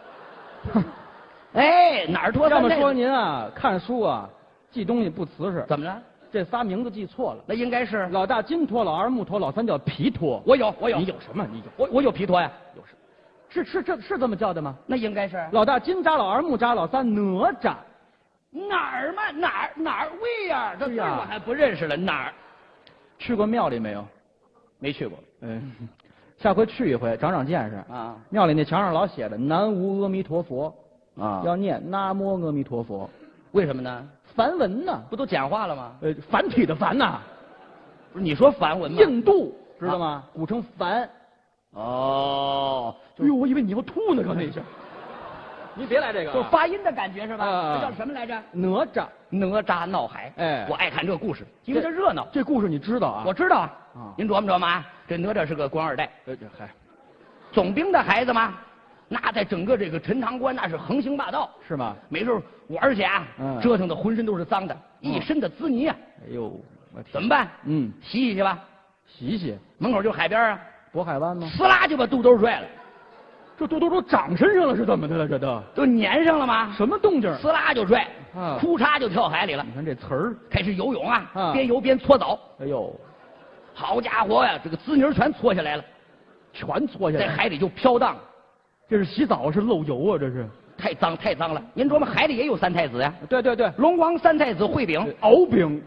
哎，哪儿托？ 这么说您啊，看书啊，记东西不瓷实。 怎么了？ 这仨名字记错了。 那应该是老大金托，老二木托，老三叫皮托。 我有。 你有什么？你有？我有皮托呀。 有什？是这么叫的吗？ 那应该是老大金吒，老二木吒，老三哪吒。 哪儿嘛？哪儿位呀？这字我还不认识了。哪儿？ 去过庙里没有？ 没去过， 下回去一回，长见识啊！ 庙里那墙上老写着"南无阿弥陀佛"， 啊， 要念"南无阿弥陀佛"， 为什么呢？ 梵文呢？ 不都简化了吗？ 繁体的繁呐， 不是你说梵文吗？ 印度知道吗？古称梵。 哦， 哎呦，我以为你要吐呢，刚那一下。你别来这个， 就发音的感觉是吧？这叫什么来着？ 哪吒闹海。 哎， 我爱看这个故事，因为它热闹。 这故事你知道啊？ 我知道啊。您琢磨啊，这哪吒是个官二代，总兵的孩子嘛，那在整个这个陈塘关那是横行霸道， 是吗？ 没事玩去啊，折腾的浑身都是脏的，一身的滋泥啊。 哎呦， 怎么办？洗去吧， 洗。 门口就海边啊， 渤海湾吗？ 呲啦就把肚兜拽了。 这肚兜都长身上了，是怎么的了？这都粘上了吗？ 什么动静？ 呲啦就拽，哭嚓就跳海里了。 你看这词儿， 开始游泳啊，边游边搓澡。 哎呦， 好家伙呀，这个滋泥全搓下来了， 全搓下来， 在海里就飘荡。 这是洗澡是漏油啊？这是太脏了。您琢磨，海里也有三太子呀？ 对， 龙王三太子烩饼、 敖丙。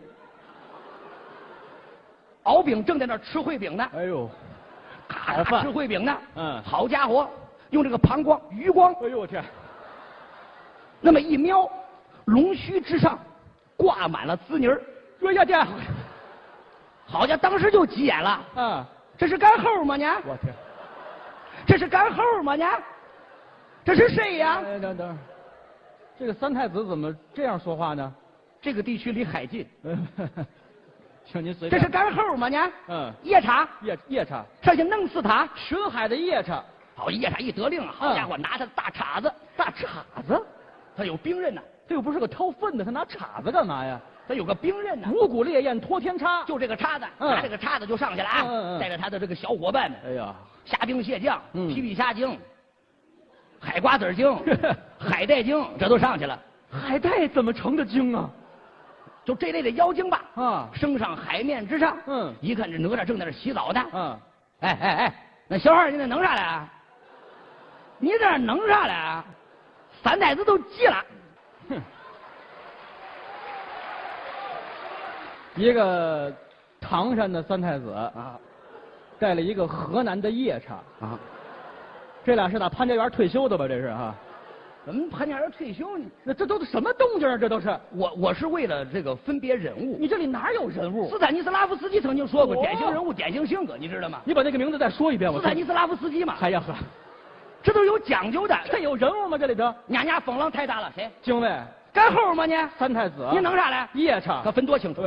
敖丙正在那吃烩饼呢。 哎呦， 咔吃烩饼呢。好家伙。用这个膀胱、余光， 哎呦我天！ 那么一瞄，龙须之上挂满了滋泥儿。 哎呀天！ 好家伙，当时就急眼了。这是干猴吗呢？ 我天！ 这是干猴吗呢？这是谁呀？ 等，这个三太子怎么这样说话呢？ 这个地区离海近。 请您随便。 这是干猴吗呢？夜叉。 夜叉。 上去弄死他！ 巡海的夜叉。 好，夜叉一得令，好家伙，拿他的大叉子，他有兵刃呢， 他又不是个挑粪的，他拿叉子干嘛呀？ 他有个兵刃呢， 五谷烈焰托天叉， 就这个叉子，拿这个叉子就上去了啊，带着他的这个小伙伴们， 哎呀， 虾兵蟹将，皮皮虾精， 海瓜子精、海带精，这都上去了。 海带怎么成的精啊？ 就这类的妖精吧， 啊， 升上海面之上。一看这哪吒正在那洗澡呢。 哎， 那小孩你那弄啥来啊？你这弄啥来啊？三太子都急了。 哼，一个唐山的三太子啊，带了一个河南的夜叉啊，这俩是打潘家园退休的吧？这是哈。 怎么潘家园退休呢？ 那这都是什么动静啊？这都是我是为了这个分别人物。 你这里哪有人物？ 斯坦尼斯拉夫斯基曾经说过，典型人物、典型性格，你知道吗？ 你把那个名字再说一遍。 斯坦尼斯拉夫斯基嘛。 哎呀呵， 这都有讲究的。 这有人物吗？这里头？ 娘风浪太大了，谁？ 精卫。 干后吗你？ 三太子。 你弄啥来？ 夜叉。 可分多清楚。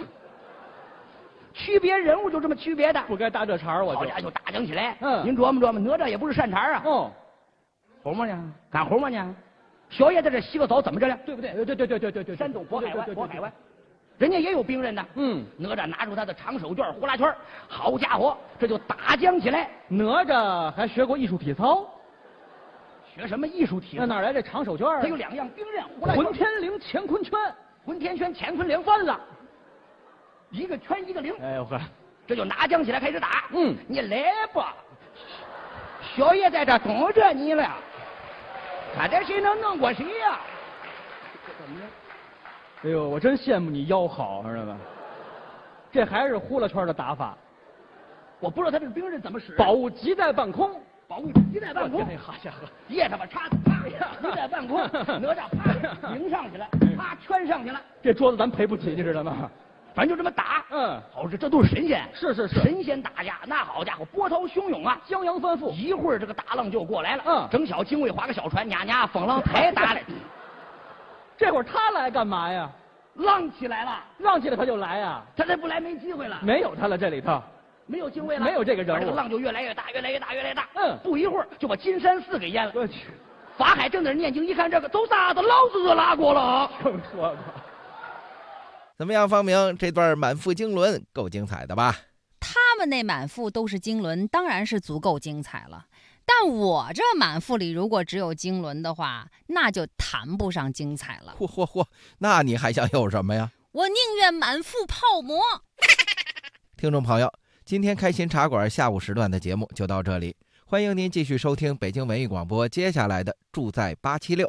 区别人物就这么区别的。 不该搭这茬我就。 好家伙，就打整起来。您琢磨琢磨，哪吒也不是善茬啊。猴么呢？干猴么呢？小爷在这洗个澡，怎么着了？ 对不对？对。 山东渤海湾，人家也有兵刃的。哪吒拿出他的长手绢、呼啦圈，好家伙，这就打将起来。 哪吒还学过艺术体操， 学什么艺术体操？ 那哪来这长手绢啊？ 他有2样兵刃：呼啦圈、 混天绫、乾坤圈。 混天圈、乾坤绫翻了，一个圈一个绫。 哎呦呵， 这就拿将起来开始打。你来吧，小爷在这等着你了。看这谁能弄过谁呀？ 怎么着？哎呦，我真羡慕你腰好，知道吧？这还是呼啦圈的打法。 我不知道他这个兵刃怎么使。 宝物急在半空， 宝物急在半空。 哎，好家伙！ 夜叉把叉子啪急在半空，哪吒啪迎上去了，啪圈上去了。 这桌子咱赔不起，你知道吗？ 反正就这么打。好，这都是神仙。 是。 神仙打架，那好家伙，波涛汹涌啊， 江洋翻覆。 一会儿这个大浪就过来了。正巧精卫划个小船，风浪太大了。 这会儿他来干嘛呀？ 浪起来了， 浪起来他就来呀。 他再不来没机会了。 没有他了，这里头没有精卫了， 没有这个人物， 这个浪就越来越大。不一会儿就把金山寺给淹了。 我去， 法海正在那念经，一看这个都啥子，老子拉过了。 正说呢。 怎么样，方明？这段满腹经纶够精彩的吧？ 他们那满腹都是经纶，当然是足够精彩了。但我这满腹里如果只有经纶的话，那就谈不上精彩了。 嚯，那你还想有什么呀？ 我宁愿满腹泡馍。 听众朋友，今天开心茶馆下午时段的节目就到这里，欢迎您继续收听北京文艺广播接下来的住在876。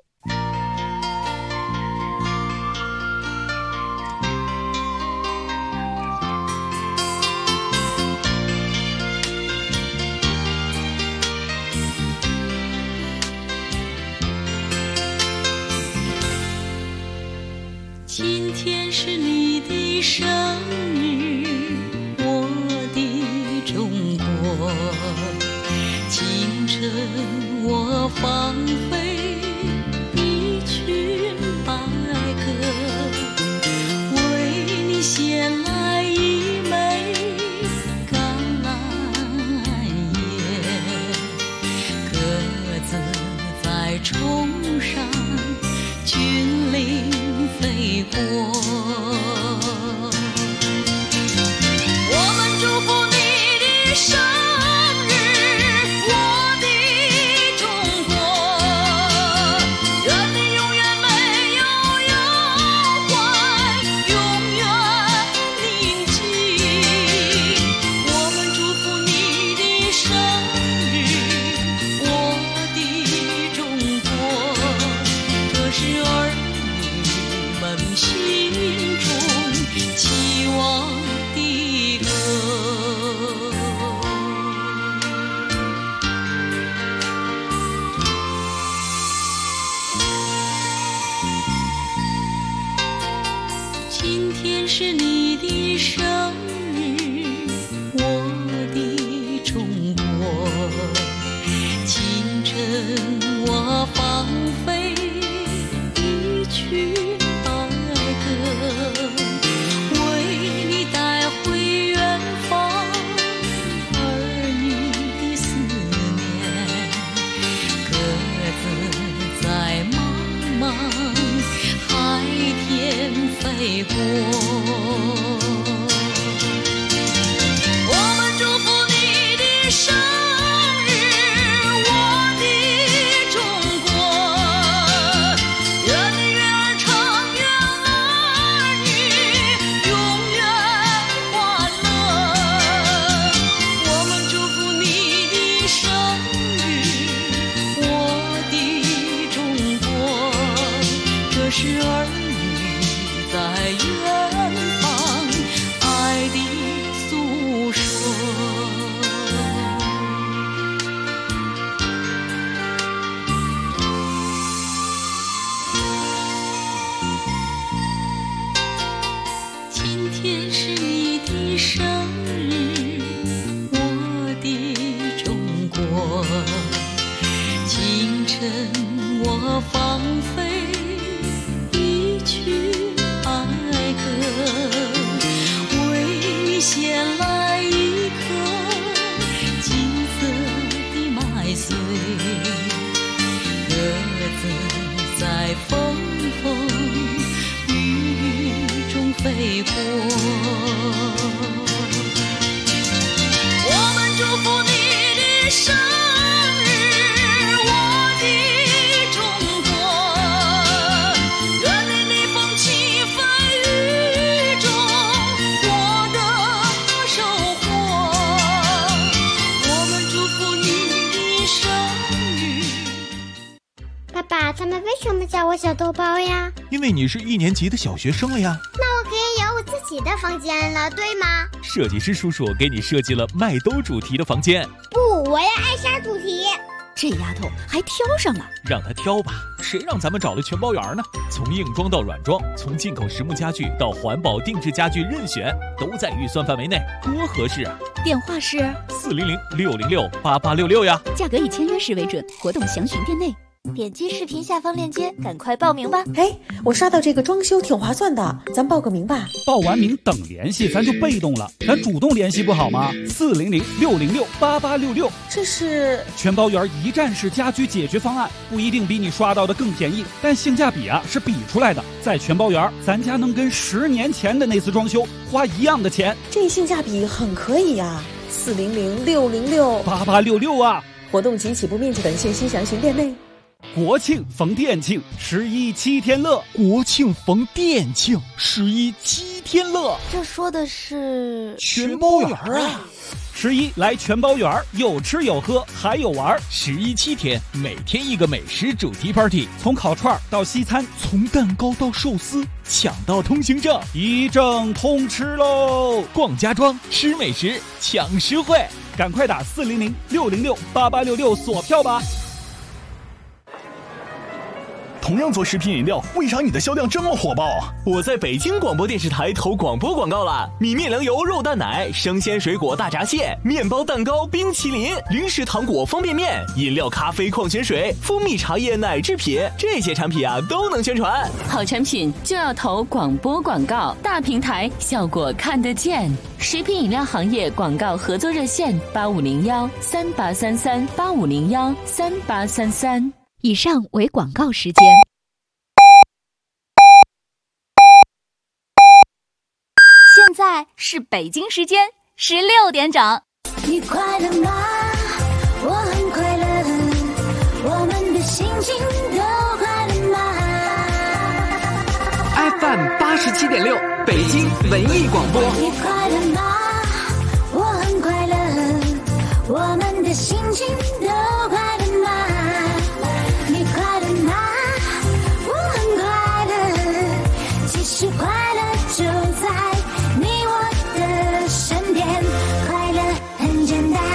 今天是你的生日，我的中国。清晨我放飞一群白鸽，为你衔来一枚橄榄叶。鸽子在冲上君临飞过，我们祝福你的生日，我的中国，愿你永远没有忧患，永远宁静。我们祝福你的生日，我的中国，这是儿们心中期望的歌。今天是你的生日，我的中国。清晨我放飞一群为你带回远方儿女的思念，鸽子在茫茫海天飞过，我们祝福你的生日，我的中我放飞一曲哀歌，为你衔来一颗金色的麦穗，鸽子在风雨中飞过。我们祝福你的生日，我的中国，愿你逆风起飞雨中获得收获。我们祝福你的生日。 爸爸，他们为什么叫我小豆包呀？ 因为你是1年级的小学生了呀。 那我可以有我自己的房间了，对吗？ 设计师叔叔给你设计了麦兜主题的房间。 不，我要艾莎主题。 这丫头还挑上了， 让她挑吧，谁让咱们找了全包园呢？从硬装到软装，从进口实木家具到环保定制家具，任选，都在预算范围内，多合适啊！ 电话是 400-606-8866呀， 价格以签约时为准，活动详询店内。 点击视频下方链接，赶快报名吧！ 哎，我刷到这个装修挺划算的，咱报个名吧。 报完名等联系，咱就被动了，咱主动联系不好吗？400-606-8866， 这是全包园一站式家居解决方案，不一定比你刷到的更便宜，但性价比啊是比出来的。在全包园，咱家能跟10年前的那次装修花一样的钱， 这性价比很可以呀。400-606-8866 啊！ 活动及起步面积等信息详询店内。 国庆逢店庆，11 7天乐。 国庆逢店庆，11 7天乐。 这说的是全包园啊 ！11来全包园，有吃有喝还有玩。 11 7天，每天一个美食主题 party， 从烤串到西餐， 从蛋糕到寿司，抢到通行证， 一证通吃喽！ 逛家装，吃美食，抢实惠， 赶快打400-606-8866锁票吧！ 同样做食品饮料，为啥你的销量这么火爆？ 我在北京广播电视台投广播广告了，米面粮油肉蛋奶、生鲜水果大闸蟹、面包蛋糕、冰淇淋、零食糖果方便面、饮料咖啡矿泉水、蜂蜜茶叶奶制品，这些产品啊都能宣传。 好产品就要投广播广告，大平台效果看得见。食品饮料行业广告合作热线8501-3833-8501-3833。 以上为广告时间。 现在是北京时间16点整。 你快乐吗？我很快乐，我们的心情都快乐吗 ？FM 87.6，北京文艺广播。 你快乐吗？我很快乐，我们的心情都快乐吗？是快乐就在你我的身边，快乐很简单。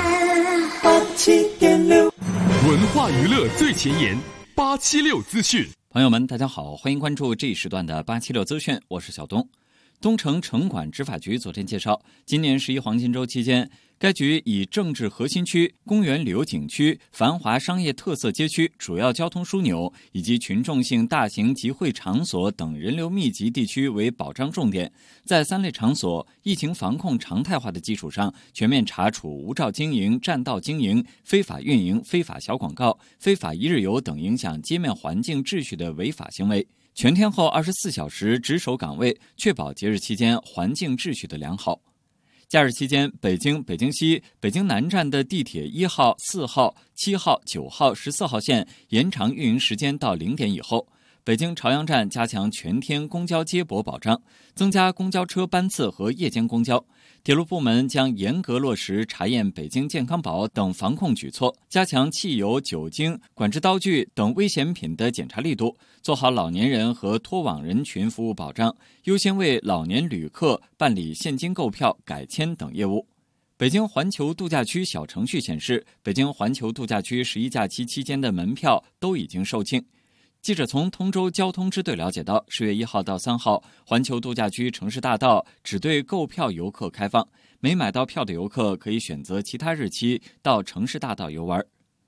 87.6，文化娱乐最前沿，876资讯。 朋友们，大家好，欢迎关注这一时段的876资讯，我是小东。东城城管执法局昨天介绍，今年11黄金周期间，该局以政治核心区、公园旅游景区、繁华商业特色街区、主要交通枢纽以及群众性大型集会场所等人流密集地区为保障重点，在3类场所疫情防控常态化的基础上，全面查处无照经营、占道经营、非法运营、非法小广告、非法一日游等影响街面环境秩序的违法行为。全天候24小时值守岗位，确保节日期间环境秩序的良好。假日期间，北京、北京西、北京南站的地铁1号、4号、7号、9号、14号线延长运营时间到0点以后。北京朝阳站加强全天公交接驳保障，增加公交车班次和夜间公交。铁路部门将严格落实查验北京健康宝等防控举措，加强汽油、酒精、管制刀具等危险品的检查力度，做好老年人和脱网人群服务保障，优先为老年旅客办理现金购票、改签等业务。北京环球度假区小程序显示，北京环球度假区11假期期间的门票都已经售罄。记者从通州交通支队了解到，10月1号到3号，环球度假区城市大道只对购票游客开放，没买到票的游客可以选择其他日期到城市大道游玩。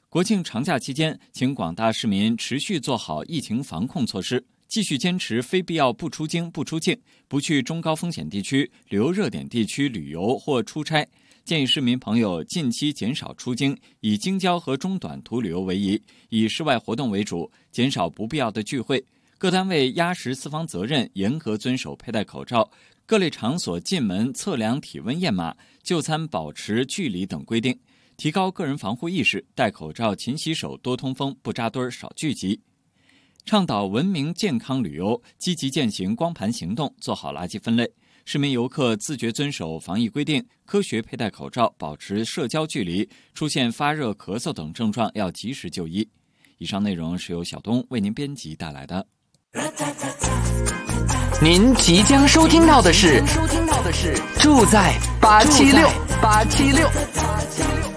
国庆长假期间，请广大市民持续做好疫情防控措施，继续坚持非必要不出京、不出境，不去中高风险地区、旅游热点地区旅游或出差。建议市民朋友近期减少出京，以京郊和中短途旅游为宜，以室外活动为主，减少不必要的聚会。各单位压实四方责任，严格遵守佩戴口罩，各类场所进门测量体温验码，就餐保持距离等规定。提高个人防护意识，戴口罩、勤洗手、多通风、不扎堆、少聚集。倡导文明健康旅游，积极践行光盘行动，做好垃圾分类。市民游客自觉遵守防疫规定，科学佩戴口罩，保持社交距离。出现发热、咳嗽等症状，要及时就医。以上内容是由小东为您编辑带来的。 您即将收听到的是住在876。